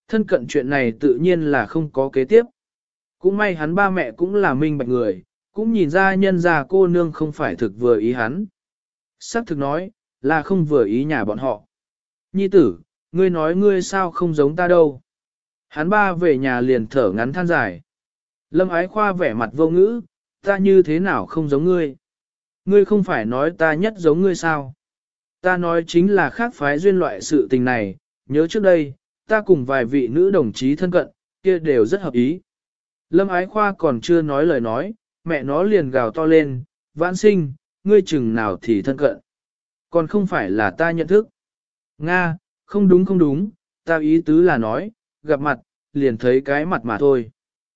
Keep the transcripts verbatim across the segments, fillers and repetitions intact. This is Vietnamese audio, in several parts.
Thân cận chuyện này tự nhiên là không có kế tiếp. Cũng may hắn ba mẹ cũng là minh bạch người, cũng nhìn ra nhân gia cô nương không phải thực vừa ý hắn. Sắc thực nói, là không vừa ý nhà bọn họ. Nhi tử, ngươi nói ngươi sao không giống ta đâu. Hắn ba về nhà liền thở ngắn than dài. Lâm Ái Khoa vẻ mặt vô ngữ, ta như thế nào không giống ngươi. Ngươi không phải nói ta nhất giống ngươi sao. Ta nói chính là khác phái duyên loại sự tình này, nhớ trước đây, ta cùng vài vị nữ đồng chí thân cận, kia đều rất hợp ý. Lâm Ái Khoa còn chưa nói lời nói, mẹ nó liền gào to lên, vãn sinh, ngươi chừng nào thì thân cận. Còn không phải là ta nhận thức. Nga, không đúng không đúng, ta ý tứ là nói, gặp mặt, liền thấy cái mặt mà thôi.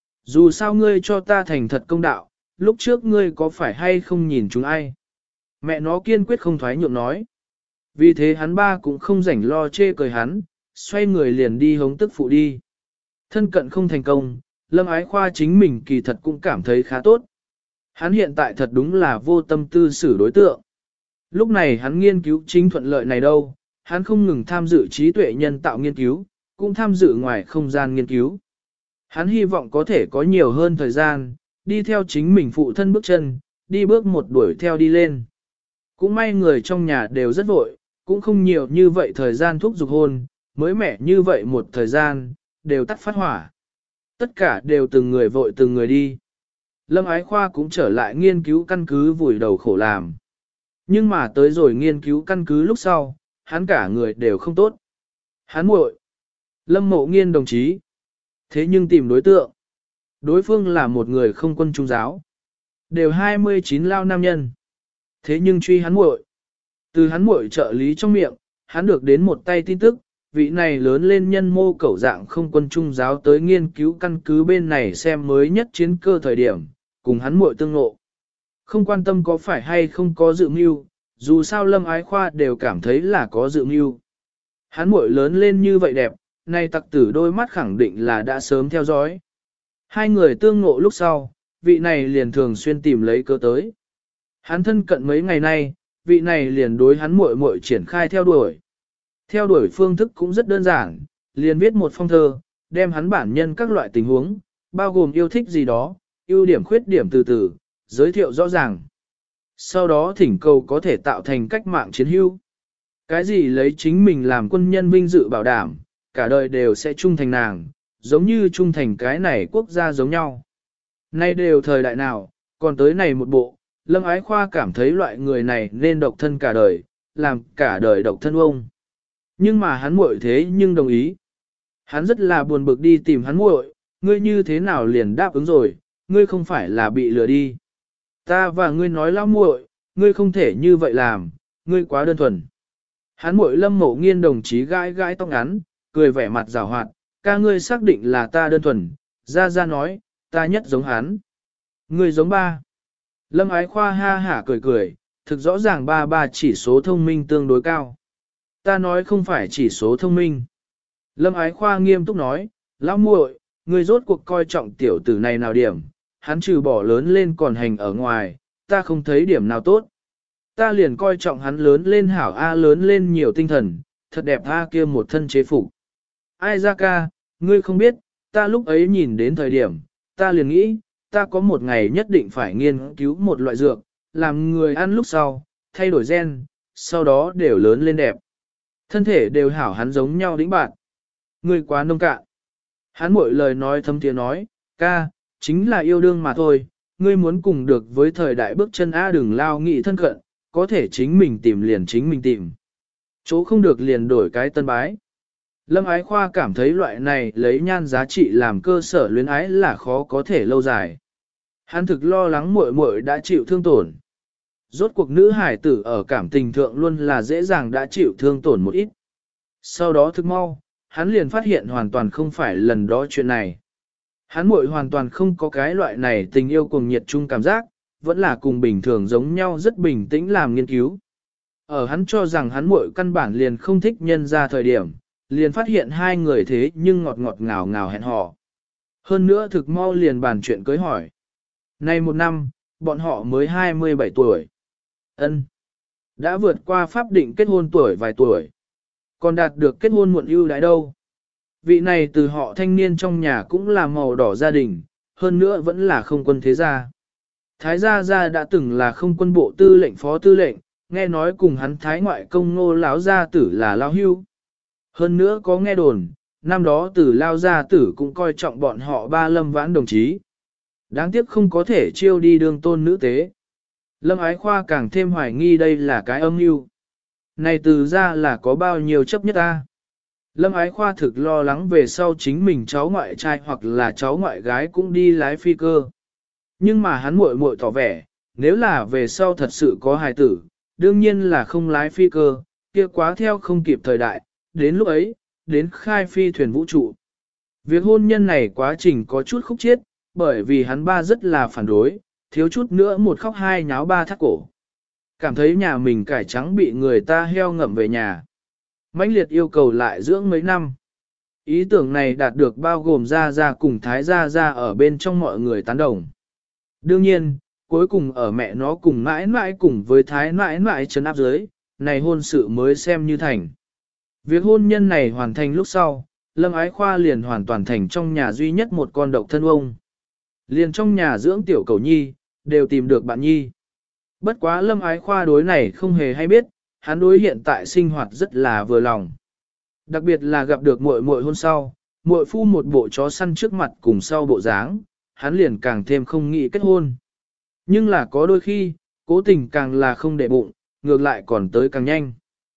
Dù sao ngươi cho ta thành thật công đạo, lúc trước ngươi có phải hay không nhìn chúng ai. Mẹ nó kiên quyết không thoái nhượng nói. Vì thế hắn ba cũng không rảnh lo chê cười hắn, xoay người liền đi hống tức phụ đi. Thân cận không thành công, Lâm Ái Khoa chính mình kỳ thật cũng cảm thấy khá tốt. Hắn hiện tại thật đúng là vô tâm tư xử đối tượng. Lúc này hắn nghiên cứu chính thuận lợi này đâu, hắn không ngừng tham dự trí tuệ nhân tạo nghiên cứu, cũng tham dự ngoài không gian nghiên cứu. Hắn hy vọng có thể có nhiều hơn thời gian, đi theo chính mình phụ thân bước chân, đi bước một đuổi theo đi lên. Cũng may người trong nhà đều rất vội, cũng không nhiều như vậy thời gian thúc giục hôn, mới mẻ như vậy một thời gian, đều tắt phát hỏa. Tất cả đều từng người vội từng người đi. Lâm Ái Khoa cũng trở lại nghiên cứu căn cứ vùi đầu khổ làm. Nhưng mà tới rồi nghiên cứu căn cứ lúc sau, hắn cả người đều không tốt. Hắn muội, Lâm Mộ Nghiên đồng chí. Thế nhưng tìm đối tượng. Đối phương là một người không quân trung giáo. Đều hai mươi chín lao nam nhân. Thế nhưng truy hắn muội. Từ hắn muội trợ lý trong miệng, hắn được đến một tay tin tức, vị này lớn lên nhân mô cẩu dạng không quân trung giáo tới nghiên cứu căn cứ bên này xem mới nhất chiến cơ thời điểm, cùng hắn muội tương ngộ. Không quan tâm có phải hay không có dự mưu, dù sao Lâm Ái Khoa đều cảm thấy là có dự mưu. Hắn muội lớn lên như vậy đẹp, nay tặc tử đôi mắt khẳng định là đã sớm theo dõi. Hai người tương ngộ lúc sau, vị này liền thường xuyên tìm lấy cơ tới. Hắn thân cận mấy ngày nay, vị này liền đối hắn muội muội triển khai theo đuổi. Theo đuổi phương thức cũng rất đơn giản, liền viết một phong thơ, đem hắn bản nhân các loại tình huống, bao gồm yêu thích gì đó, ưu điểm khuyết điểm từ từ, giới thiệu rõ ràng. Sau đó thỉnh cầu có thể tạo thành cách mạng chiến hữu. Cái gì lấy chính mình làm quân nhân vinh dự bảo đảm, cả đời đều sẽ trung thành nàng, giống như trung thành cái này quốc gia giống nhau. Nay đều thời đại nào, còn tới này một bộ, Lâm Ái Khoa cảm thấy loại người này nên độc thân cả đời, làm cả đời độc thân ông. Nhưng mà hắn muội thế nhưng đồng ý. Hắn rất là buồn bực đi tìm hắn muội, ngươi như thế nào liền đáp ứng rồi, ngươi không phải là bị lừa đi. Ta và ngươi nói lão muội, ngươi không thể như vậy làm, ngươi quá đơn thuần. Hắn muội Lâm Mộ Nghiên đồng chí gãi gãi tóc ngắn, cười vẻ mặt giảo hoạt, ca ngươi xác định là ta đơn thuần, ra ra nói, ta nhất giống hắn. Ngươi giống ba. Lâm Ái Khoa ha hả cười cười, thực rõ ràng ba ba chỉ số thông minh tương đối cao. Ta nói không phải chỉ số thông minh. Lâm Ái Khoa nghiêm túc nói, lão muội, ngươi rốt cuộc coi trọng tiểu tử này nào điểm, hắn trừ bỏ lớn lên còn hành ở ngoài, ta không thấy điểm nào tốt. Ta liền coi trọng hắn lớn lên hảo A lớn lên nhiều tinh thần, thật đẹp A kia một thân chế phục. Ai ra ca, ngươi không biết, ta lúc ấy nhìn đến thời điểm, ta liền nghĩ, ta có một ngày nhất định phải nghiên cứu một loại dược, làm người ăn lúc sau, thay đổi gen, sau đó đều lớn lên đẹp. Thân thể đều hảo hắn giống nhau đĩnh bạn. Ngươi quá nông cạn. Hắn mỗi lời nói thâm tiếng nói, ca, chính là yêu đương mà thôi, ngươi muốn cùng được với thời đại bước chân A đừng lao nghị thân cận, có thể chính mình tìm liền chính mình tìm. Chỗ không được liền đổi cái tân bái. Lâm Ái Khoa cảm thấy loại này lấy nhan giá trị làm cơ sở luyến ái là khó có thể lâu dài. Hắn thực lo lắng muội muội đã chịu thương tổn. Rốt cuộc nữ hải tử ở cảm tình thượng luôn là dễ dàng đã chịu thương tổn một ít. Sau đó thức mau, hắn liền phát hiện hoàn toàn không phải lần đó chuyện này. Hắn muội hoàn toàn không có cái loại này tình yêu cùng nhiệt chung cảm giác, vẫn là cùng bình thường giống nhau rất bình tĩnh làm nghiên cứu. Ở hắn cho rằng hắn muội căn bản liền không thích nhân ra thời điểm, liền phát hiện hai người thế nhưng ngọt ngọt ngào ngào hẹn hò. Hơn nữa thực mau liền bàn chuyện cưới hỏi. Nay một năm, bọn họ mới hai mươi bảy tuổi. Ân, đã vượt qua pháp định kết hôn tuổi vài tuổi. Còn đạt được kết hôn muộn ưu đãi đâu. Vị này từ họ thanh niên trong nhà cũng là màu đỏ gia đình, hơn nữa vẫn là không quân thế gia. Thái gia gia đã từng là không quân bộ tư lệnh phó tư lệnh, nghe nói cùng hắn thái ngoại công Ngô lão gia tử là lao hưu. Hơn nữa có nghe đồn, năm đó tử lao gia tử cũng coi trọng bọn họ ba lâm vãn đồng chí. Đáng tiếc không có thể chiêu đi đường tôn nữ tế. Lâm Ái Khoa càng thêm hoài nghi đây là cái âm mưu. Này từ ra là có bao nhiêu chấp nhất ta. Lâm Ái Khoa thực lo lắng về sau chính mình cháu ngoại trai hoặc là cháu ngoại gái cũng đi lái phi cơ. Nhưng mà hắn muội muội tỏ vẻ, nếu là về sau thật sự có hài tử, đương nhiên là không lái phi cơ, kia quá theo không kịp thời đại, đến lúc ấy, đến khai phi thuyền vũ trụ. Việc hôn nhân này quá trình có chút khúc chiết, bởi vì hắn ba rất là phản đối, thiếu chút nữa một khóc hai nháo ba thắt cổ. Cảm thấy nhà mình cải trắng bị người ta heo ngậm về nhà. Mãnh liệt yêu cầu lại dưỡng mấy năm. Ý tưởng này đạt được bao gồm Gia Gia cùng Thái Gia Gia ở bên trong mọi người tán đồng. Đương nhiên, cuối cùng ở mẹ nó cùng mãi mãi cùng với Thái mãi mãi trấn áp dưới, này hôn sự mới xem như thành. Việc hôn nhân này hoàn thành lúc sau, Lâm Ái Khoa liền hoàn toàn thành trong nhà duy nhất một con độc thân ông. Liền trong nhà dưỡng tiểu cầu nhi, đều tìm được bạn nhi. Bất quá Lâm Ái Khoa đối này không hề hay biết, hắn đối hiện tại sinh hoạt rất là vừa lòng. Đặc biệt là gặp được muội muội hôn sau, muội phu một bộ chó săn trước mặt cùng sau bộ dáng, hắn liền càng thêm không nghĩ kết hôn. Nhưng là có đôi khi, cố tình càng là không để bụng, ngược lại còn tới càng nhanh.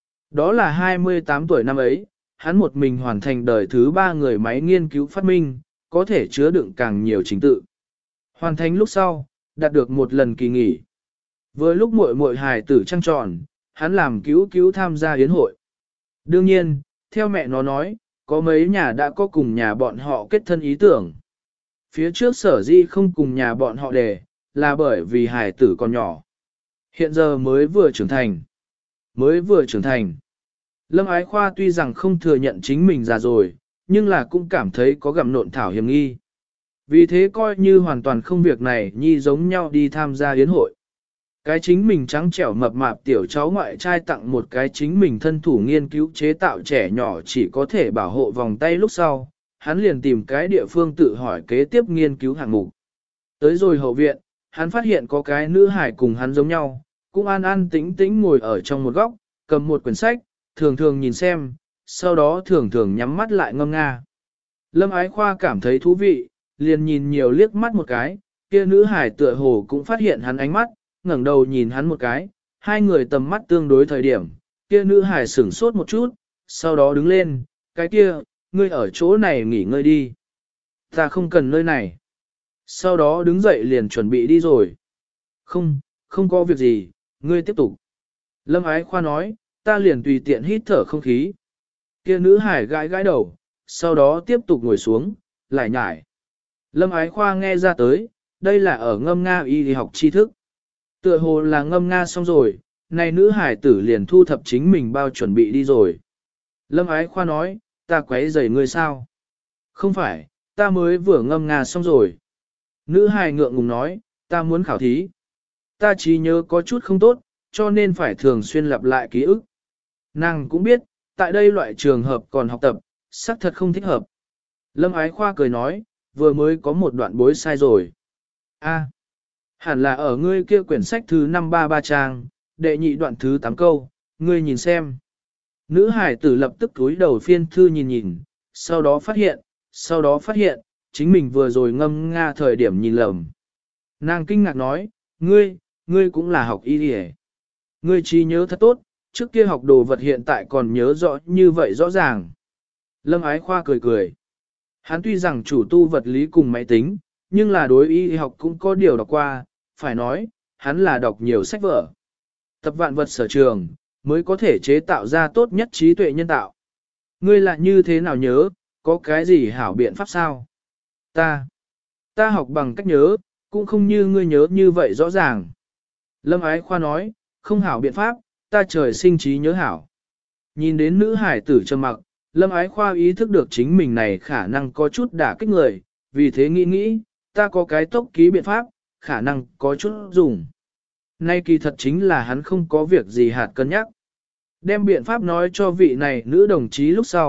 Đó là hai mươi tám tuổi năm ấy, hắn một mình hoàn thành đời thứ ba người máy nghiên cứu phát minh, có thể chứa đựng càng nhiều trình tự. Hoàn thành lúc sau, đạt được một lần kỳ nghỉ. Vừa lúc muội muội hài tử trăng tròn, hắn làm cứu cứu tham gia yến hội. Đương nhiên, theo mẹ nó nói, có mấy nhà đã có cùng nhà bọn họ kết thân ý tưởng. Phía trước sở di không cùng nhà bọn họ đề, là bởi vì hài tử còn nhỏ. Hiện giờ mới vừa trưởng thành. Mới vừa trưởng thành. Lâm Ái Khoa tuy rằng không thừa nhận chính mình già rồi, nhưng là cũng cảm thấy có gặm nộn thảo hiểm nghi. Vì thế coi như hoàn toàn không việc này nhi giống nhau đi tham gia yến hội. Cái chính mình trắng trẻo mập mạp tiểu cháu ngoại trai tặng một cái chính mình thân thủ nghiên cứu chế tạo trẻ nhỏ chỉ có thể bảo hộ vòng tay lúc sau, hắn liền tìm cái địa phương tự hỏi kế tiếp nghiên cứu hạng mục. Tới rồi hậu viện, hắn phát hiện có cái nữ hải cùng hắn giống nhau, cũng an an tĩnh tĩnh ngồi ở trong một góc, cầm một quyển sách, thường thường nhìn xem, sau đó thường thường nhắm mắt lại ngâm nga. Lâm Ái Khoa cảm thấy thú vị, liền nhìn nhiều liếc mắt một cái, kia nữ hải tựa hồ cũng phát hiện hắn ánh mắt, ngẩng đầu nhìn hắn một cái, hai người tầm mắt tương đối thời điểm, kia nữ hải sửng sốt một chút, sau đó đứng lên, cái kia, ngươi ở chỗ này nghỉ ngơi đi. Ta không cần nơi này. Sau đó đứng dậy liền chuẩn bị đi rồi. Không, không có việc gì, ngươi tiếp tục. Lâm Ái Khoa nói, ta liền tùy tiện hít thở không khí. Kia nữ hải gãi gãi đầu, sau đó tiếp tục ngồi xuống, lại nhải. Lâm Ái Khoa nghe ra tới, đây là ở ngâm Nga y học tri thức. Tựa hồ là ngâm Nga xong rồi, này nữ hải tử liền thu thập chính mình bao chuẩn bị đi rồi. Lâm Ái Khoa nói, ta quấy rầy ngươi sao? Không phải, ta mới vừa ngâm Nga xong rồi. Nữ hải ngượng ngùng nói, ta muốn khảo thí. Ta trí nhớ có chút không tốt, cho nên phải thường xuyên lặp lại ký ức. Nàng cũng biết, tại đây loại trường hợp còn học tập, xác thật không thích hợp. Lâm Ái Khoa cười nói, vừa mới có một đoạn bối sai rồi. A, hẳn là ở ngươi kia quyển sách thứ năm ba ba trang, đệ nhị đoạn thứ tám câu, ngươi nhìn xem. Nữ hải tử lập tức túi đầu phiên thư nhìn nhìn, sau đó phát hiện, sau đó phát hiện, chính mình vừa rồi ngâm nga thời điểm nhìn lầm. Nàng kinh ngạc nói, ngươi, ngươi cũng là học y đi. Ngươi trí nhớ thật tốt, trước kia học đồ vật hiện tại còn nhớ rõ như vậy rõ ràng. Lâm Ái Khoa cười cười. Hắn tuy rằng chủ tu vật lý cùng máy tính, nhưng là đối y học cũng có điều đọc qua, phải nói, hắn là đọc nhiều sách vở. Tập vạn vật sở trường, mới có thể chế tạo ra tốt nhất trí tuệ nhân tạo. Ngươi lại như thế nào nhớ, có cái gì hảo biện pháp sao? Ta, ta học bằng cách nhớ, cũng không như ngươi nhớ như vậy rõ ràng. Lâm Ái Khoa nói, không hảo biện pháp, ta trời sinh trí nhớ hảo. Nhìn đến nữ hải tử trầm mặc, Lâm Ái Khoa ý thức được chính mình này khả năng có chút đả kích người, vì thế nghĩ nghĩ, ta có cái tốc ký biện pháp, khả năng có chút dùng. Nay kỳ thật chính là hắn không có việc gì hạt cân nhắc. Đem biện pháp nói cho vị này nữ đồng chí lúc sau,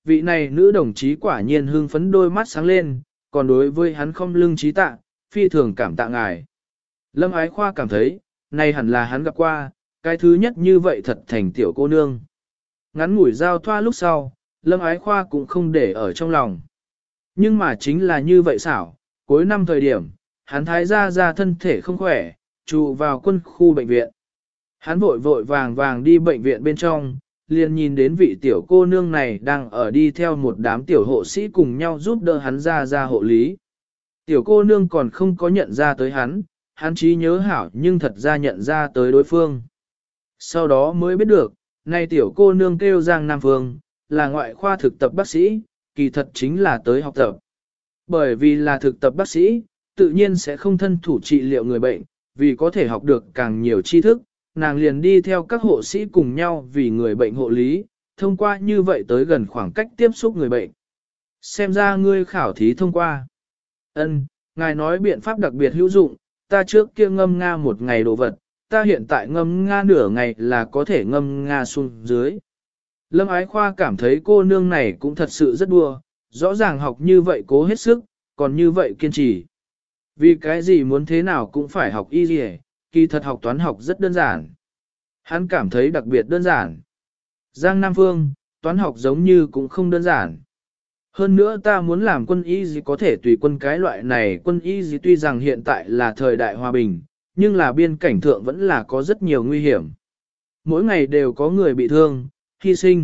vị này nữ đồng chí quả nhiên hưng phấn đôi mắt sáng lên, còn đối với hắn không lưng trí tạ, phi thường cảm tạ ngài. Lâm Ái Khoa cảm thấy, này hẳn là hắn gặp qua, cái thứ nhất như vậy thật thành tiểu cô nương. Ngắn ngủi giao thoa lúc sau, Lâm Ái Khoa cũng không để ở trong lòng. Nhưng mà chính là như vậy xảo, cuối năm thời điểm, hắn thái gia ra thân thể không khỏe, trụ vào quân khu bệnh viện. Hắn vội vội vàng vàng đi bệnh viện bên trong, liền nhìn đến vị tiểu cô nương này đang ở đi theo một đám tiểu hộ sĩ cùng nhau giúp đỡ hắn ra ra hộ lý. Tiểu cô nương còn không có nhận ra tới hắn, hắn trí nhớ hảo nhưng thật ra nhận ra tới đối phương. Sau đó mới biết được, nay tiểu cô nương kêu Giang Nam Phương, là ngoại khoa thực tập bác sĩ, kỳ thật chính là tới học tập. Bởi vì là thực tập bác sĩ, tự nhiên sẽ không thân thủ trị liệu người bệnh, vì có thể học được càng nhiều tri thức, nàng liền đi theo các hộ sĩ cùng nhau vì người bệnh hộ lý, thông qua như vậy tới gần khoảng cách tiếp xúc người bệnh. Xem ra ngươi khảo thí thông qua. Ân, ngài nói biện pháp đặc biệt hữu dụng, ta trước kia ngâm nga một ngày đồ vật, ta hiện tại ngâm nga nửa ngày là có thể ngâm nga xuống dưới. Lâm Ái Khoa cảm thấy cô nương này cũng thật sự rất đua, rõ ràng học như vậy cố hết sức, còn như vậy kiên trì. Vì cái gì muốn thế nào cũng phải học y gì, kỳ thật học toán học rất đơn giản. Hắn cảm thấy đặc biệt đơn giản. Giang Nam Phương, toán học giống như cũng không đơn giản. Hơn nữa ta muốn làm quân y gì có thể tùy quân cái loại này, quân y gì tuy rằng hiện tại là thời đại hòa bình, nhưng là biên cảnh thượng vẫn là có rất nhiều nguy hiểm. Mỗi ngày đều có người bị thương, hy sinh.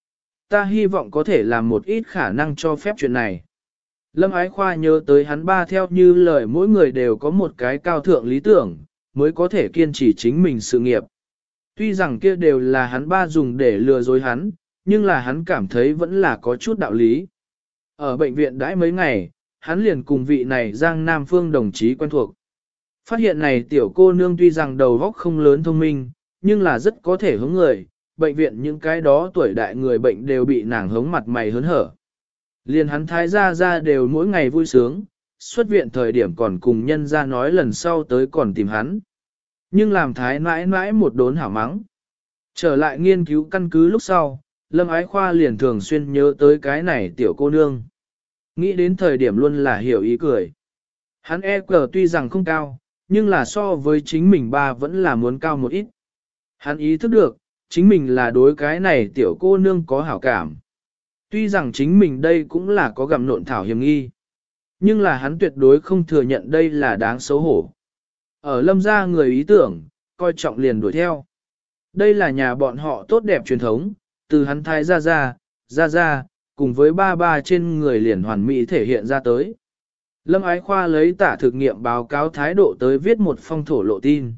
Ta hy vọng có thể làm một ít khả năng cho phép chuyện này. Lâm Ái Khoa nhớ tới hắn ba theo như lời mỗi người đều có một cái cao thượng lý tưởng, mới có thể kiên trì chính mình sự nghiệp. Tuy rằng kia đều là hắn ba dùng để lừa dối hắn, nhưng là hắn cảm thấy vẫn là có chút đạo lý. Ở bệnh viện đãi mấy ngày, hắn liền cùng vị này Giang Nam Phương đồng chí quen thuộc. Phát hiện này tiểu cô nương tuy rằng đầu óc không lớn thông minh, nhưng là rất có thể hướng người, bệnh viện những cái đó tuổi đại người bệnh đều bị nàng hống mặt mày hớn hở. Liền hắn thái gia ra đều mỗi ngày vui sướng, xuất viện thời điểm còn cùng nhân ra nói lần sau tới còn tìm hắn. Nhưng làm thái mãi mãi một đốn hảo mắng. Trở lại nghiên cứu căn cứ lúc sau, Lâm Ái Khoa liền thường xuyên nhớ tới cái này tiểu cô nương. Nghĩ đến thời điểm luôn là hiểu ý cười. Hắn e cờ tuy rằng không cao, nhưng là so với chính mình ba vẫn là muốn cao một ít. Hắn ý thức được, chính mình là đối cái này tiểu cô nương có hảo cảm. Tuy rằng chính mình đây cũng là có gặm nộn thảo hiểm nghi. Nhưng là hắn tuyệt đối không thừa nhận đây là đáng xấu hổ. Ở Lâm gia người ý tưởng, coi trọng liền đuổi theo. Đây là nhà bọn họ tốt đẹp truyền thống, từ hắn thái ra ra, ra ra, cùng với ba ba trên người liền hoàn mỹ thể hiện ra tới. Lâm Ái Khoa lấy tả thực nghiệm báo cáo thái độ tới viết một phong thổ lộ tin.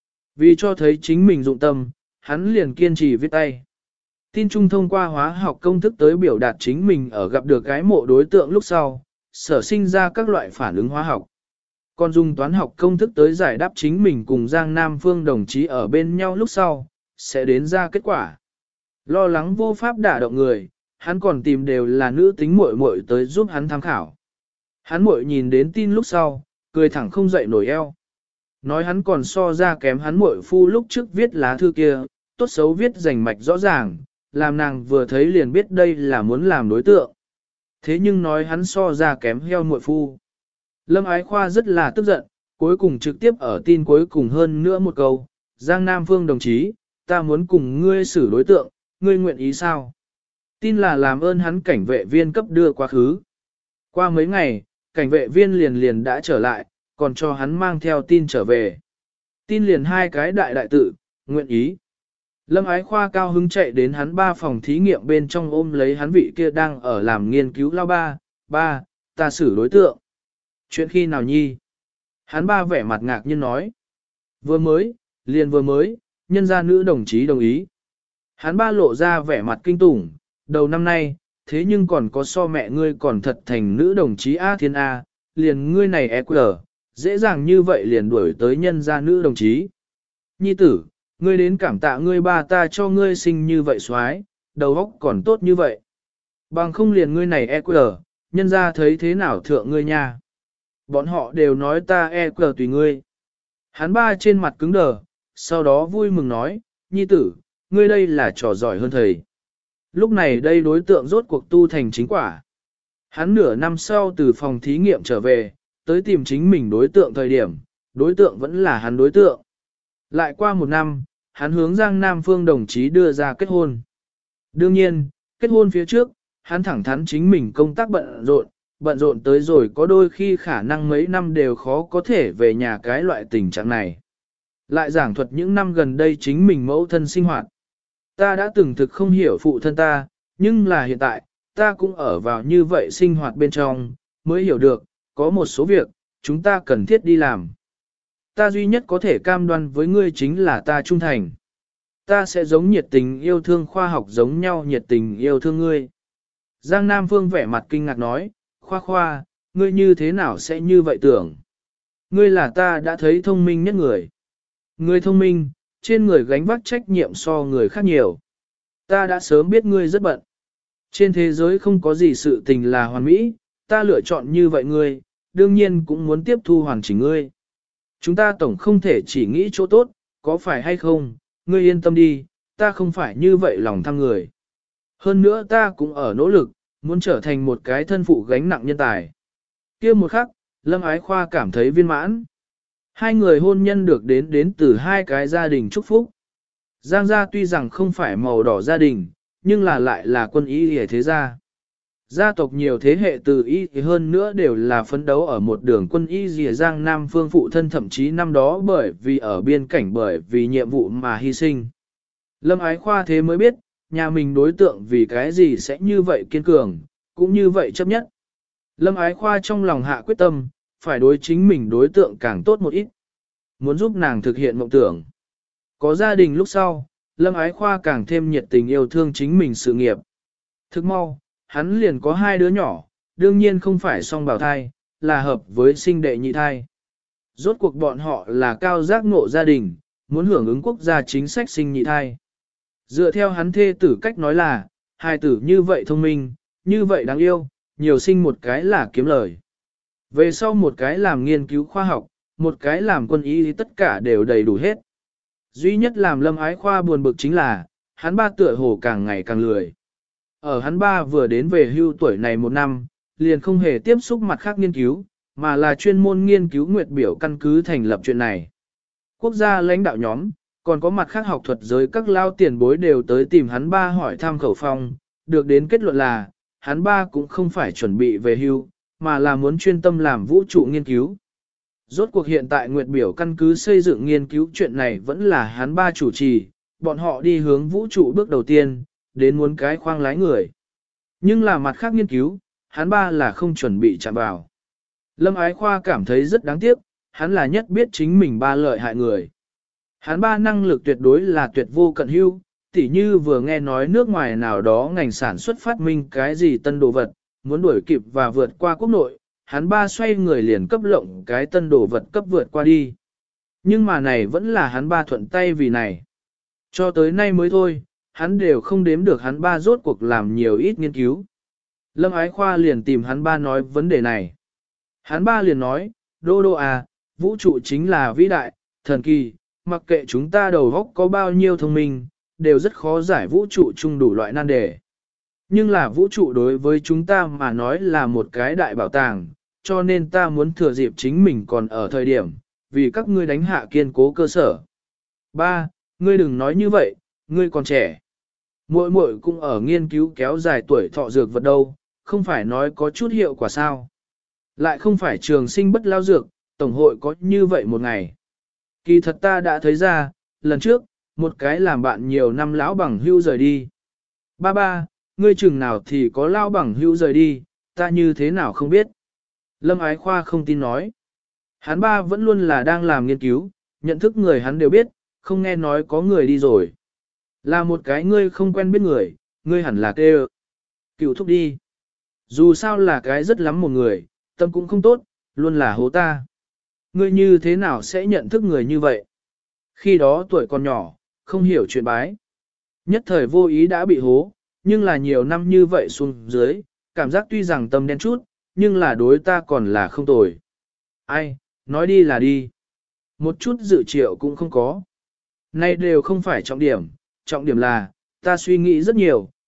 Vì cho thấy chính mình dụng tâm, hắn liền kiên trì viết tay. Tin trung thông qua hóa học công thức tới biểu đạt chính mình ở gặp được cái mộ đối tượng lúc sau, sở sinh ra các loại phản ứng hóa học. Còn dùng toán học công thức tới giải đáp chính mình cùng Giang Nam Phương đồng chí ở bên nhau lúc sau, sẽ đến ra kết quả. Lo lắng vô pháp đả động người, hắn còn tìm đều là nữ tính muội muội tới giúp hắn tham khảo. Hắn muội nhìn đến tin lúc sau, cười thẳng không dậy nổi eo. Nói hắn còn so ra kém hắn muội phu lúc trước viết lá thư kia, tốt xấu viết rành mạch rõ ràng, làm nàng vừa thấy liền biết đây là muốn làm đối tượng. Thế nhưng nói hắn so ra kém heo muội phu. Lâm Ái Khoa rất là tức giận, cuối cùng trực tiếp ở tin cuối cùng hơn nữa một câu, Giang Nam Phương đồng chí, ta muốn cùng ngươi xử đối tượng, ngươi nguyện ý sao? Tin là làm ơn hắn cảnh vệ viên cấp đưa quá khứ. Qua mấy ngày, cảnh vệ viên liền liền đã trở lại, còn cho hắn mang theo tin trở về. Tin liền hai cái đại đại tự, nguyện ý. Lâm Ái Khoa cao hứng chạy đến hắn ba phòng thí nghiệm bên trong ôm lấy hắn vị kia đang ở làm nghiên cứu lao ba, ba, ta xử đối tượng. Chuyện khi nào nhi? Hắn ba vẻ mặt ngạc nhiên nói. Vừa mới, liền vừa mới, nhân gia nữ đồng chí đồng ý. Hắn ba lộ ra vẻ mặt kinh tủng, đầu năm nay, thế nhưng còn có so mẹ ngươi còn thật thành nữ đồng chí A Thiên A, liền ngươi này e quờ, dễ dàng như vậy liền đuổi tới nhân gia nữ đồng chí. Nhi tử, ngươi đến cảm tạ ngươi ba ta cho ngươi sinh như vậy xoái, đầu óc còn tốt như vậy. Bằng không liền ngươi này e quờ, nhân gia thấy thế nào thượng ngươi nha. Bọn họ đều nói ta e quờ tùy ngươi. Hắn ba trên mặt cứng đờ, sau đó vui mừng nói, nhi tử, ngươi đây là trò giỏi hơn thầy. Lúc này đây đối tượng rốt cuộc tu thành chính quả. Hắn nửa năm sau từ phòng thí nghiệm trở về, tới tìm chính mình đối tượng thời điểm, đối tượng vẫn là hắn đối tượng. Lại qua một năm, hắn hướng Giang Nam Phương đồng chí đưa ra kết hôn. Đương nhiên, kết hôn phía trước, hắn thẳng thắn chính mình công tác bận rộn, bận rộn tới rồi có đôi khi khả năng mấy năm đều khó có thể về nhà cái loại tình trạng này. Lại giảng thuật những năm gần đây chính mình mẫu thân sinh hoạt. Ta đã từng thực không hiểu phụ thân ta, nhưng là hiện tại, ta cũng ở vào như vậy sinh hoạt bên trong, mới hiểu được, có một số việc, chúng ta cần thiết đi làm. Ta duy nhất có thể cam đoan với ngươi chính là ta trung thành. Ta sẽ giống nhiệt tình yêu thương khoa học giống nhau nhiệt tình yêu thương ngươi. Giang Nam Phương vẻ mặt kinh ngạc nói, Khoa Khoa, ngươi như thế nào sẽ như vậy tưởng? Ngươi là ta đã thấy thông minh nhất người. Ngươi thông minh, trên người gánh vác trách nhiệm so người khác nhiều. Ta đã sớm biết ngươi rất bận. Trên thế giới không có gì sự tình là hoàn mỹ, ta lựa chọn như vậy ngươi, đương nhiên cũng muốn tiếp thu hoàn chỉnh ngươi. Chúng ta tổng không thể chỉ nghĩ chỗ tốt, có phải hay không, ngươi yên tâm đi, ta không phải như vậy lòng tham người. Hơn nữa ta cũng ở nỗ lực, muốn trở thành một cái thân phụ gánh nặng nhân tài. Kia một khắc, Lâm Ái Khoa cảm thấy viên mãn. Hai người hôn nhân được đến đến từ hai cái gia đình chúc phúc. Giang gia tuy rằng không phải màu đỏ gia đình, nhưng là lại là quân y hề thế gia. Gia tộc nhiều thế hệ từ y hơn nữa đều là phấn đấu ở một đường quân y dìa Giang Nam Phương phụ thân thậm chí năm đó bởi vì ở biên cảnh bởi vì nhiệm vụ mà hy sinh. Lâm Ái Khoa thế mới biết, nhà mình đối tượng vì cái gì sẽ như vậy kiên cường, cũng như vậy chấp nhất. Lâm Ái Khoa trong lòng hạ quyết tâm, phải đối chính mình đối tượng càng tốt một ít. Muốn giúp nàng thực hiện mộng tưởng. Có gia đình lúc sau, Lâm Ái Khoa càng thêm nhiệt tình yêu thương chính mình sự nghiệp. Thức mau, hắn liền có hai đứa nhỏ, đương nhiên không phải song bào thai, là hợp với sinh đệ nhị thai. Rốt cuộc bọn họ là cao giác ngộ gia đình, muốn hưởng ứng quốc gia chính sách sinh nhị thai. Dựa theo hắn thê tử cách nói là, hai tử như vậy thông minh, như vậy đáng yêu, nhiều sinh một cái là kiếm lời. Về sau một cái làm nghiên cứu khoa học, một cái làm quân y thì tất cả đều đầy đủ hết. Duy nhất làm Lâm Ái Khoa buồn bực chính là, hắn ba tựa hồ càng ngày càng lười. Ở hắn ba vừa đến về hưu tuổi này một năm, liền không hề tiếp xúc mặt khác nghiên cứu, mà là chuyên môn nghiên cứu nguyệt biểu căn cứ thành lập chuyện này. Quốc gia lãnh đạo nhóm, còn có mặt khác học thuật giới các lao tiền bối đều tới tìm hắn ba hỏi thăm khẩu phong, được đến kết luận là, hắn ba cũng không phải chuẩn bị về hưu, mà là muốn chuyên tâm làm vũ trụ nghiên cứu. Rốt cuộc hiện tại nguyệt biểu căn cứ xây dựng nghiên cứu chuyện này vẫn là hắn ba chủ trì, bọn họ đi hướng vũ trụ bước đầu tiên, đến muốn cái khoang lái người. Nhưng là mặt khác nghiên cứu, hắn ba là không chuẩn bị chạm vào. Lâm Ái Khoa cảm thấy rất đáng tiếc, hắn là nhất biết chính mình ba lợi hại người. Hắn ba năng lực tuyệt đối là tuyệt vô cận hưu, tỉ như vừa nghe nói nước ngoài nào đó ngành sản xuất phát minh cái gì tân đồ vật, muốn đuổi kịp và vượt qua quốc nội, hắn ba xoay người liền cấp lộng cái tân đồ vật cấp vượt qua đi. Nhưng mà này vẫn là hắn ba thuận tay vì này. Cho tới nay mới thôi, hắn đều không đếm được hắn ba rốt cuộc làm nhiều ít nghiên cứu. Lâm Ái Khoa liền tìm hắn ba nói vấn đề này. Hắn ba liền nói, Đô Đô à, vũ trụ chính là vĩ đại, thần kỳ, mặc kệ chúng ta đầu óc có bao nhiêu thông minh, đều rất khó giải vũ trụ chung đủ loại nan đề. Nhưng là vũ trụ đối với chúng ta mà nói là một cái đại bảo tàng, cho nên ta muốn thừa dịp chính mình còn ở thời điểm, vì các ngươi đánh hạ kiên cố cơ sở. Ba, ngươi đừng nói như vậy, ngươi còn trẻ. Muội muội cũng ở nghiên cứu kéo dài tuổi thọ dược vật đâu, không phải nói có chút hiệu quả sao. Lại không phải trường sinh bất lao dược, tổng hội có như vậy một ngày. Kỳ thật ta đã thấy ra, lần trước, một cái làm bạn nhiều năm lão bằng hưu rời đi. Ba ba, ngươi chừng nào thì có lão bằng hưu rời đi, ta như thế nào không biết. Lâm Ái Khoa không tin nói. Hắn ba vẫn luôn là đang làm nghiên cứu, nhận thức người hắn đều biết, không nghe nói có người đi rồi. Là một cái ngươi không quen biết người, ngươi hẳn là kêu. Cựu thúc đi. Dù sao là cái rất lắm một người, tâm cũng không tốt, luôn là hố ta. Ngươi như thế nào sẽ nhận thức người như vậy? Khi đó tuổi còn nhỏ, không hiểu chuyện bái. Nhất thời vô ý đã bị hố, nhưng là nhiều năm như vậy xuống dưới, cảm giác tuy rằng tâm đen chút, nhưng là đối ta còn là không tồi. Ai, nói đi là đi. Một chút dự triệu cũng không có. Nay đều không phải trọng điểm, trọng điểm là, ta suy nghĩ rất nhiều,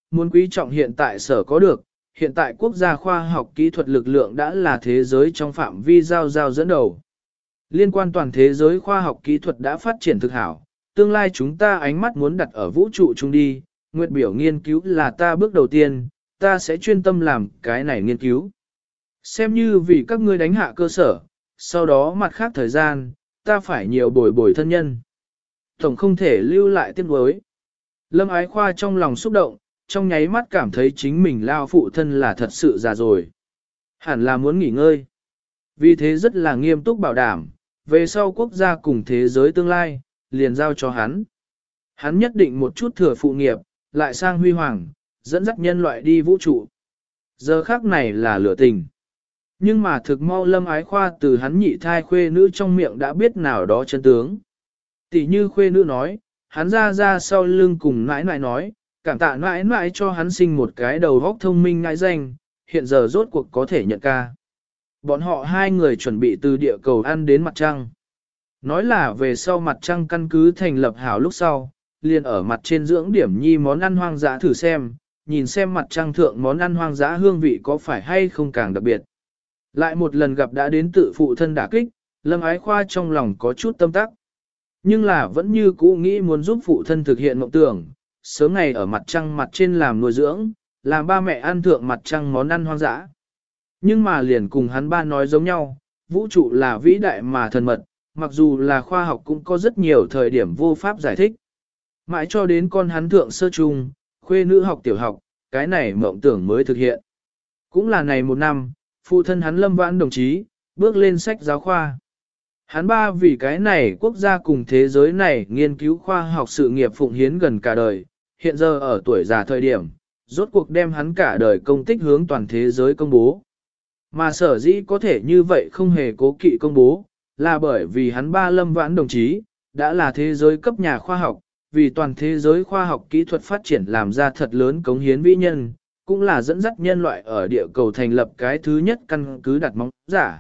muốn quý trọng hiện tại sở có được, hiện tại quốc gia khoa học kỹ thuật lực lượng đã là thế giới trong phạm vi giao giao dẫn đầu. Liên quan toàn thế giới khoa học kỹ thuật đã phát triển thực hảo, tương lai chúng ta ánh mắt muốn đặt ở vũ trụ chung đi, nguyệt biểu nghiên cứu là ta bước đầu tiên, ta sẽ chuyên tâm làm cái này nghiên cứu. Xem như vì các ngươi đánh hạ cơ sở, sau đó mặt khác thời gian, ta phải nhiều bồi bồi thân nhân. Tổng không thể lưu lại tiếc nuối. Lâm Ái Khoa trong lòng xúc động, trong nháy mắt cảm thấy chính mình lao phụ thân là thật sự già rồi. Hẳn là muốn nghỉ ngơi. Vì thế rất là nghiêm túc bảo đảm, về sau quốc gia cùng thế giới tương lai, liền giao cho hắn. Hắn nhất định một chút thừa phụ nghiệp, lại sang huy hoàng, dẫn dắt nhân loại đi vũ trụ. Giờ khác này là lửa tình. Nhưng mà thực mau Lâm Ái Khoa từ hắn nhị thai khuê nữ trong miệng đã biết nào đó chân tướng. Tỷ như khuê nữ nói, hắn ra ra sau lưng cùng nãi nãi nói, cảm tạ nãi nãi cho hắn sinh một cái đầu óc thông minh ngại danh, hiện giờ rốt cuộc có thể nhận ca. Bọn họ hai người chuẩn bị từ địa cầu ăn đến mặt trăng. Nói là về sau mặt trăng căn cứ thành lập hảo lúc sau, liền ở mặt trên dưỡng điểm nhi món ăn hoang dã thử xem, nhìn xem mặt trăng thượng món ăn hoang dã hương vị có phải hay không càng đặc biệt. Lại một lần gặp đã đến tự phụ thân đả kích, Lâm Ái Khoa trong lòng có chút tâm tắc. Nhưng là vẫn như cũ nghĩ muốn giúp phụ thân thực hiện mộng tưởng, sớm ngày ở mặt trăng mặt trên làm nuôi dưỡng, làm ba mẹ ăn thượng mặt trăng món ăn hoang dã. Nhưng mà liền cùng hắn ba nói giống nhau, vũ trụ là vĩ đại mà thần mật, mặc dù là khoa học cũng có rất nhiều thời điểm vô pháp giải thích. Mãi cho đến con hắn thượng sơ trung, khuê nữ học tiểu học, cái này mộng tưởng mới thực hiện. Cũng là này một năm, phụ thân hắn Lâm Vãn đồng chí, bước lên sách giáo khoa. Hắn ba vì cái này quốc gia cùng thế giới này nghiên cứu khoa học sự nghiệp phụng hiến gần cả đời, hiện giờ ở tuổi già thời điểm, rốt cuộc đem hắn cả đời công tích hướng toàn thế giới công bố. Mà sở dĩ có thể như vậy không hề cố kỵ công bố, là bởi vì hắn ba Lâm Vãn đồng chí, đã là thế giới cấp nhà khoa học, vì toàn thế giới khoa học kỹ thuật phát triển làm ra thật lớn cống hiến vĩ nhân, cũng là dẫn dắt nhân loại ở địa cầu thành lập cái thứ nhất căn cứ đặt móng giả.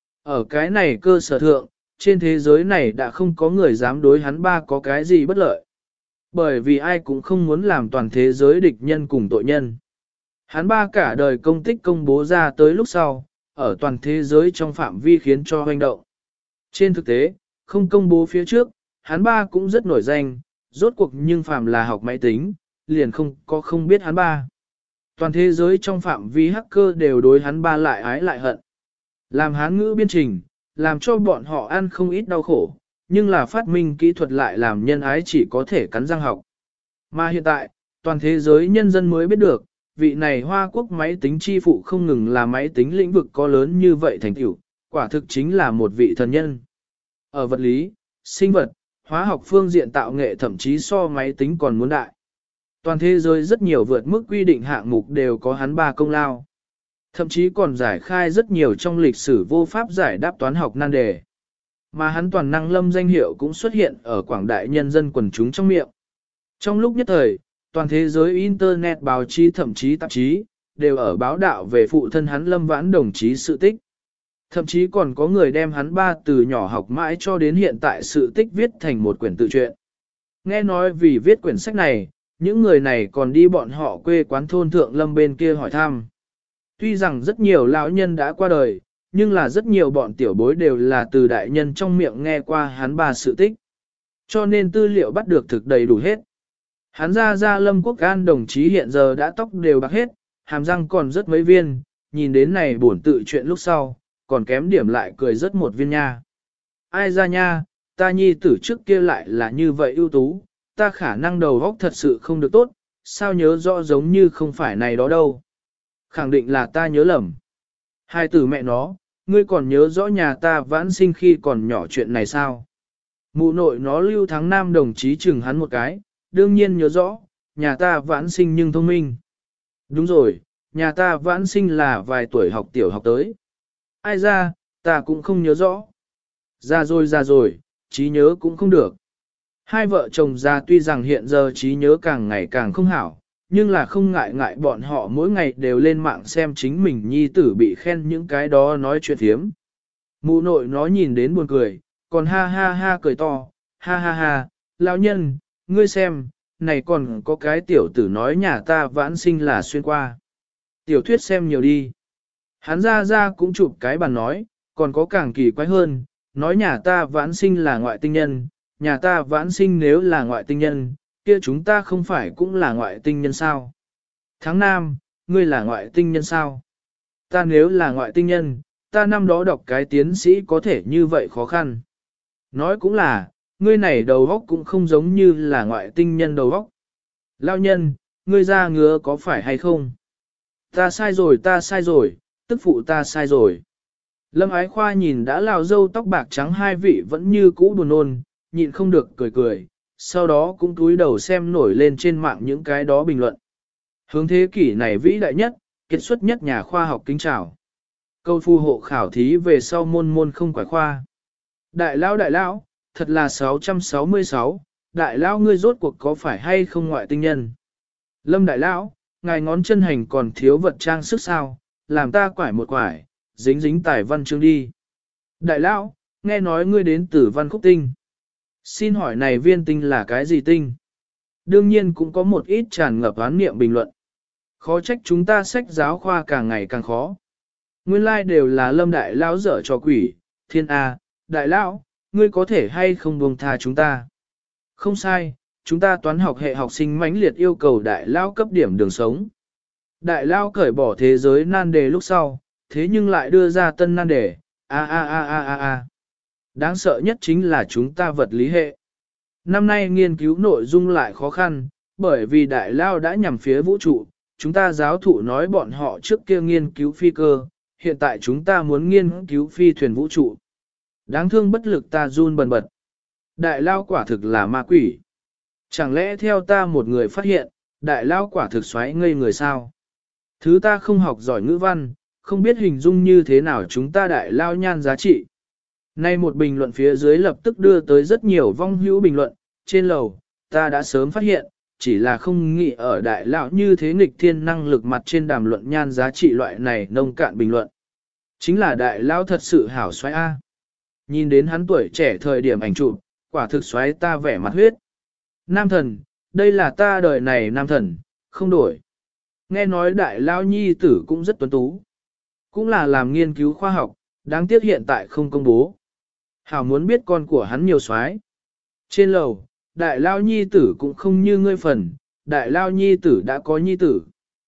Ở cái này cơ sở thượng, trên thế giới này đã không có người dám đối hắn ba có cái gì bất lợi. Bởi vì ai cũng không muốn làm toàn thế giới địch nhân cùng tội nhân. Hắn ba cả đời công tích công bố ra tới lúc sau, ở toàn thế giới trong phạm vi khiến cho hoành động. Trên thực tế, không công bố phía trước, hắn ba cũng rất nổi danh, rốt cuộc nhưng phàm là học máy tính, liền không có không biết hắn ba. Toàn thế giới trong phạm vi hacker đều đối hắn ba lại ái lại hận. Làm hán ngữ biên trình, làm cho bọn họ ăn không ít đau khổ, nhưng là phát minh kỹ thuật lại làm nhân ái chỉ có thể cắn răng học. Mà hiện tại, toàn thế giới nhân dân mới biết được, vị này Hoa Quốc máy tính chi phụ không ngừng là máy tính lĩnh vực có lớn như vậy thành tựu, quả thực chính là một vị thần nhân. Ở vật lý, sinh vật, hóa học phương diện tạo nghệ thậm chí so máy tính còn muốn đại. Toàn thế giới rất nhiều vượt mức quy định hạng mục đều có hắn ba công lao. Thậm chí còn giải khai rất nhiều trong lịch sử vô pháp giải đáp toán học nan đề. Mà hắn toàn năng Lâm danh hiệu cũng xuất hiện ở quảng đại nhân dân quần chúng trong miệng. Trong lúc nhất thời, toàn thế giới Internet báo chí thậm chí tạp chí, đều ở báo đạo về phụ thân hắn Lâm Vãn đồng chí sự tích. Thậm chí còn có người đem hắn ba từ nhỏ học mãi cho đến hiện tại sự tích viết thành một quyển tự truyện. Nghe nói vì viết quyển sách này, những người này còn đi bọn họ quê quán thôn thượng Lâm bên kia hỏi thăm. Tuy rằng rất nhiều lão nhân đã qua đời, nhưng là rất nhiều bọn tiểu bối đều là từ đại nhân trong miệng nghe qua hắn ba sự tích. Cho nên tư liệu bắt được thực đầy đủ hết. Hắn ra ra Lâm Quốc An đồng chí hiện giờ đã tóc đều bạc hết, hàm răng còn rất mấy viên, nhìn đến này buồn tự chuyện lúc sau, còn kém điểm lại cười rất một viên nha. Ai ra nha, ta nhi tử trước kia lại là như vậy ưu tú, ta khả năng đầu óc thật sự không được tốt, sao nhớ rõ giống như không phải này đó đâu. Khẳng định là ta nhớ lầm. Hai tử mẹ nó, ngươi còn nhớ rõ nhà ta vãn sinh khi còn nhỏ chuyện này sao? Mụ nội nó Lưu Thắng Nam đồng chí chừng hắn một cái, đương nhiên nhớ rõ, nhà ta vãn sinh nhưng thông minh. Đúng rồi, nhà ta vãn sinh là vài tuổi học tiểu học tới. Ai ra, ta cũng không nhớ rõ. Ra rồi ra rồi, trí nhớ cũng không được. Hai vợ chồng già tuy rằng hiện giờ trí nhớ càng ngày càng không hảo, nhưng là không ngại ngại bọn họ mỗi ngày đều lên mạng xem chính mình nhi tử bị khen những cái đó nói chuyện thiếm. Mụ nội nó nhìn đến buồn cười, còn ha ha ha cười to, ha ha ha, lão nhân, ngươi xem, này còn có cái tiểu tử nói nhà ta vãn sinh là xuyên qua. Tiểu thuyết xem nhiều đi. Hắn ra ra cũng chụp cái bàn nói, còn có càng kỳ quái hơn, nói nhà ta vãn sinh là ngoại tinh nhân, nhà ta vãn sinh nếu là ngoại tinh nhân, kia chúng ta không phải cũng là ngoại tinh nhân sao? Tháng Nam, ngươi là ngoại tinh nhân sao? Ta nếu là ngoại tinh nhân, ta năm đó đọc cái tiến sĩ có thể như vậy khó khăn. Nói cũng là, ngươi này đầu óc cũng không giống như là ngoại tinh nhân đầu óc. Lao nhân, ngươi ra ngứa có phải hay không? Ta sai rồi ta sai rồi, tức phụ ta sai rồi. Lâm Ái Khoa nhìn đã lao dâu tóc bạc trắng hai vị vẫn như cũ buồn nôn, nhịn không được cười cười, sau đó cũng túi đầu xem nổi lên trên mạng những cái đó bình luận. Hướng thế kỷ này vĩ đại nhất, kiệt xuất nhất nhà khoa học kính chào. Câu phù hộ khảo thí về sau môn môn không quải khoa. Đại lão đại lão, thật là sáu trăm sáu mươi sáu, đại lão ngươi rốt cuộc có phải hay không ngoại tinh nhân? Lâm đại lão, ngài ngón chân hành còn thiếu vật trang sức sao, làm ta quải một quải, dính dính tài văn chương đi. Đại lão, nghe nói ngươi đến từ văn khúc tinh. Xin hỏi này viên tinh là cái gì tinh? Đương nhiên cũng có một ít tràn ngập oán niệm bình luận. Khó trách chúng ta sách giáo khoa càng ngày càng khó. Nguyên lai like đều là lâm đại lão dở cho quỷ, thiên A, đại lão, ngươi có thể hay không buông tha chúng ta? Không sai, chúng ta toán học hệ học sinh mãnh liệt yêu cầu đại lão cấp điểm đường sống. Đại lão cởi bỏ thế giới nan đề lúc sau, thế nhưng lại đưa ra tân nan đề, a a a a a a. Đáng sợ nhất chính là chúng ta vật lý hệ. Năm nay nghiên cứu nội dung lại khó khăn, bởi vì đại lao đã nhằm phía vũ trụ, chúng ta giáo thụ nói bọn họ trước kia nghiên cứu phi cơ, hiện tại chúng ta muốn nghiên cứu phi thuyền vũ trụ. Đáng thương bất lực ta run bần bật. Đại lao quả thực là ma quỷ. Chẳng lẽ theo ta một người phát hiện, đại lao quả thực xoáy ngây người sao? Thứ ta không học giỏi ngữ văn, không biết hình dung như thế nào chúng ta đại lao nhan giá trị. Nay một bình luận phía dưới lập tức đưa tới rất nhiều vong hữu bình luận, trên lầu, ta đã sớm phát hiện, chỉ là không nghĩ ở đại lão như thế nghịch thiên năng lực mặt trên đàm luận nhan giá trị loại này nông cạn bình luận. Chính là đại lão thật sự hảo xoáy A. Nhìn đến hắn tuổi trẻ thời điểm ảnh chụp, quả thực xoáy ta vẻ mặt huyết. Nam thần, đây là ta đời này nam thần, không đổi. Nghe nói đại lão nhi tử cũng rất tuấn tú. Cũng là làm nghiên cứu khoa học, đáng tiếc hiện tại không công bố. Hảo muốn biết con của hắn nhiều soái. Trên lầu, đại lao nhi tử cũng không như ngươi phần, đại lao nhi tử đã có nhi tử.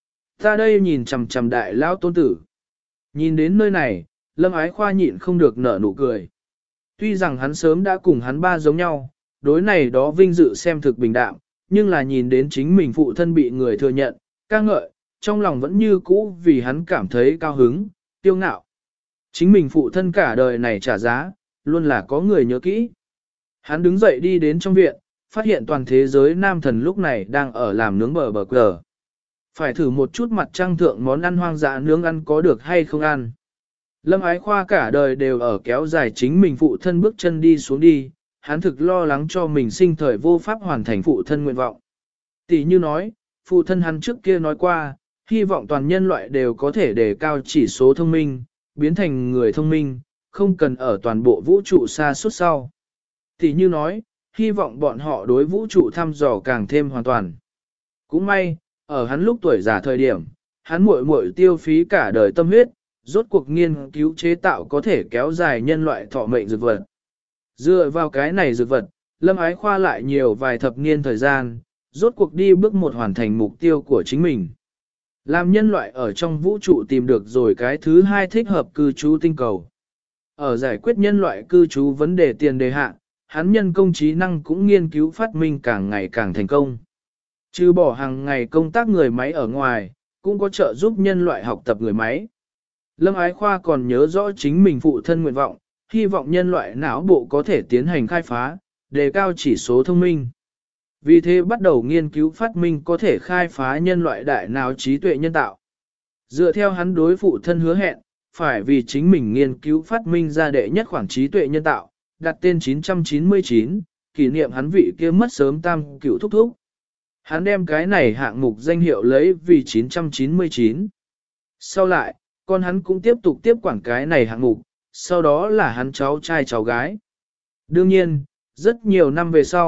Ta đây nhìn chằm chằm đại lao tôn tử. Nhìn đến nơi này, Lâm Ái Khoa nhịn không được nở nụ cười. Tuy rằng hắn sớm đã cùng hắn ba giống nhau, đối này đó vinh dự xem thực bình đạm, nhưng là nhìn đến chính mình phụ thân bị người thừa nhận, ca ngợi, trong lòng vẫn như cũ vì hắn cảm thấy cao hứng, tiêu ngạo. Chính mình phụ thân cả đời này trả giá, luôn là có người nhớ kỹ. Hắn đứng dậy đi đến trong viện, phát hiện toàn thế giới nam thần lúc này đang ở làm nướng bờ bờ cờ. Phải thử một chút mặt trăng thượng món ăn hoang dã nướng ăn có được hay không ăn. Lâm Ái Khoa cả đời đều ở kéo dài chính mình phụ thân bước chân đi xuống đi, hắn thực lo lắng cho mình sinh thời vô pháp hoàn thành phụ thân nguyện vọng. Tỷ như nói, phụ thân hắn trước kia nói qua, hy vọng toàn nhân loại đều có thể đề cao chỉ số thông minh, biến thành người thông minh, không cần ở toàn bộ vũ trụ xa suốt sau. Tỷ như nói, hy vọng bọn họ đối vũ trụ thăm dò càng thêm hoàn toàn. Cũng may, ở hắn lúc tuổi già thời điểm, hắn muội muội tiêu phí cả đời tâm huyết, rốt cuộc nghiên cứu chế tạo có thể kéo dài nhân loại thọ mệnh dược vật. Dựa vào cái này dược vật, Lâm Ái Khoa lại nhiều vài thập niên thời gian, rốt cuộc đi bước một hoàn thành mục tiêu của chính mình. Làm nhân loại ở trong vũ trụ tìm được rồi cái thứ hai thích hợp cư trú tinh cầu. Ở giải quyết nhân loại cư trú vấn đề tiền đề hạ, hắn nhân công trí năng cũng nghiên cứu phát minh càng ngày càng thành công. Trừ bỏ hàng ngày công tác người máy ở ngoài, cũng có trợ giúp nhân loại học tập người máy. Lâm Ái Khoa còn nhớ rõ chính mình phụ thân nguyện vọng, hy vọng nhân loại não bộ có thể tiến hành khai phá, đề cao chỉ số thông minh. Vì thế bắt đầu nghiên cứu phát minh có thể khai phá nhân loại đại não trí tuệ nhân tạo. Dựa theo hắn đối phụ thân hứa hẹn, phải vì chính mình nghiên cứu phát minh ra đệ nhất khoản trí tuệ nhân tạo, đặt tên chín trăm chín mươi chín, kỷ niệm hắn vị kia mất sớm tam cựu thúc thúc. Hắn đem cái này hạng mục danh hiệu lấy vì chín trăm chín mươi chín. Sau lại, con hắn cũng tiếp tục tiếp quản cái này hạng mục, sau đó là hắn cháu trai cháu gái. Đương nhiên, rất nhiều năm về sau,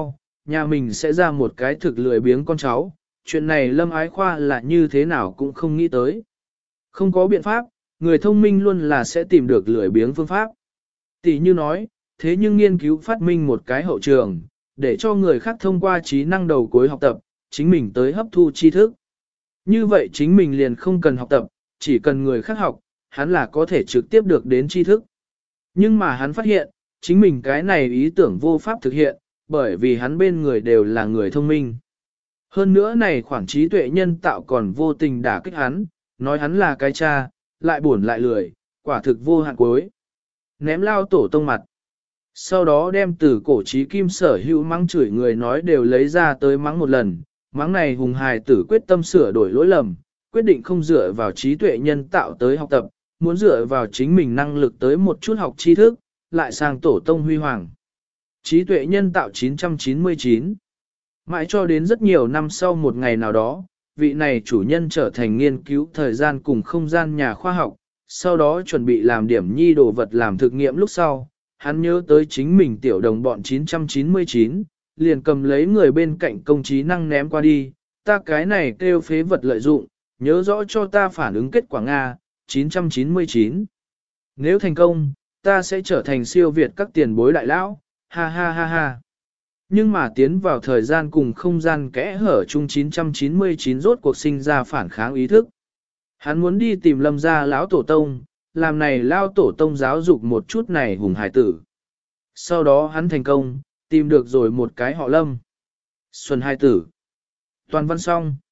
nhà mình sẽ ra một cái thực lười biếng con cháu, chuyện này Lâm Ái Khoa là như thế nào cũng không nghĩ tới. Không có biện pháp, người thông minh luôn là sẽ tìm được lười biếng phương pháp. Tỷ như nói, thế nhưng nghiên cứu phát minh một cái hậu trường, để cho người khác thông qua trí năng đầu cuối học tập, chính mình tới hấp thu tri thức. Như vậy chính mình liền không cần học tập, chỉ cần người khác học, hắn là có thể trực tiếp được đến tri thức. Nhưng mà hắn phát hiện, chính mình cái này ý tưởng vô pháp thực hiện, bởi vì hắn bên người đều là người thông minh. Hơn nữa này khoản trí tuệ nhân tạo còn vô tình đả kích hắn, nói hắn là cái cha, lại buồn lại lười, quả thực vô hạn cuối. Ném lao tổ tông mặt. Sau đó đem từ cổ trí kim sở hữu mắng chửi người nói đều lấy ra tới mắng một lần, mắng này hùng hài tử quyết tâm sửa đổi lỗi lầm, quyết định không dựa vào trí tuệ nhân tạo tới học tập, muốn dựa vào chính mình năng lực tới một chút học tri thức, lại sang tổ tông huy hoàng. Trí tuệ nhân tạo chín trăm chín mươi chín. Mãi cho đến rất nhiều năm sau một ngày nào đó, vị này chủ nhân trở thành nghiên cứu thời gian cùng không gian nhà khoa học, sau đó chuẩn bị làm điểm nhi đồ vật làm thực nghiệm lúc sau, hắn nhớ tới chính mình tiểu đồng bọn chín trăm chín mươi chín, liền cầm lấy người bên cạnh công trí năng ném qua đi, ta cái này kêu phế vật lợi dụng, nhớ rõ cho ta phản ứng kết quả Nga, chín trăm chín mươi chín. Nếu thành công, ta sẽ trở thành siêu việt các tiền bối đại lão, ha ha ha ha. Nhưng mà tiến vào thời gian cùng không gian kẽ hở chung chín trăm chín mươi chín rốt cuộc sinh ra phản kháng ý thức. Hắn muốn đi tìm Lâm gia lão tổ tông, làm này lao tổ tông giáo dục một chút này hùng hải tử. Sau đó hắn thành công, tìm được rồi một cái họ Lâm. Xuân hải tử. Toàn văn xong.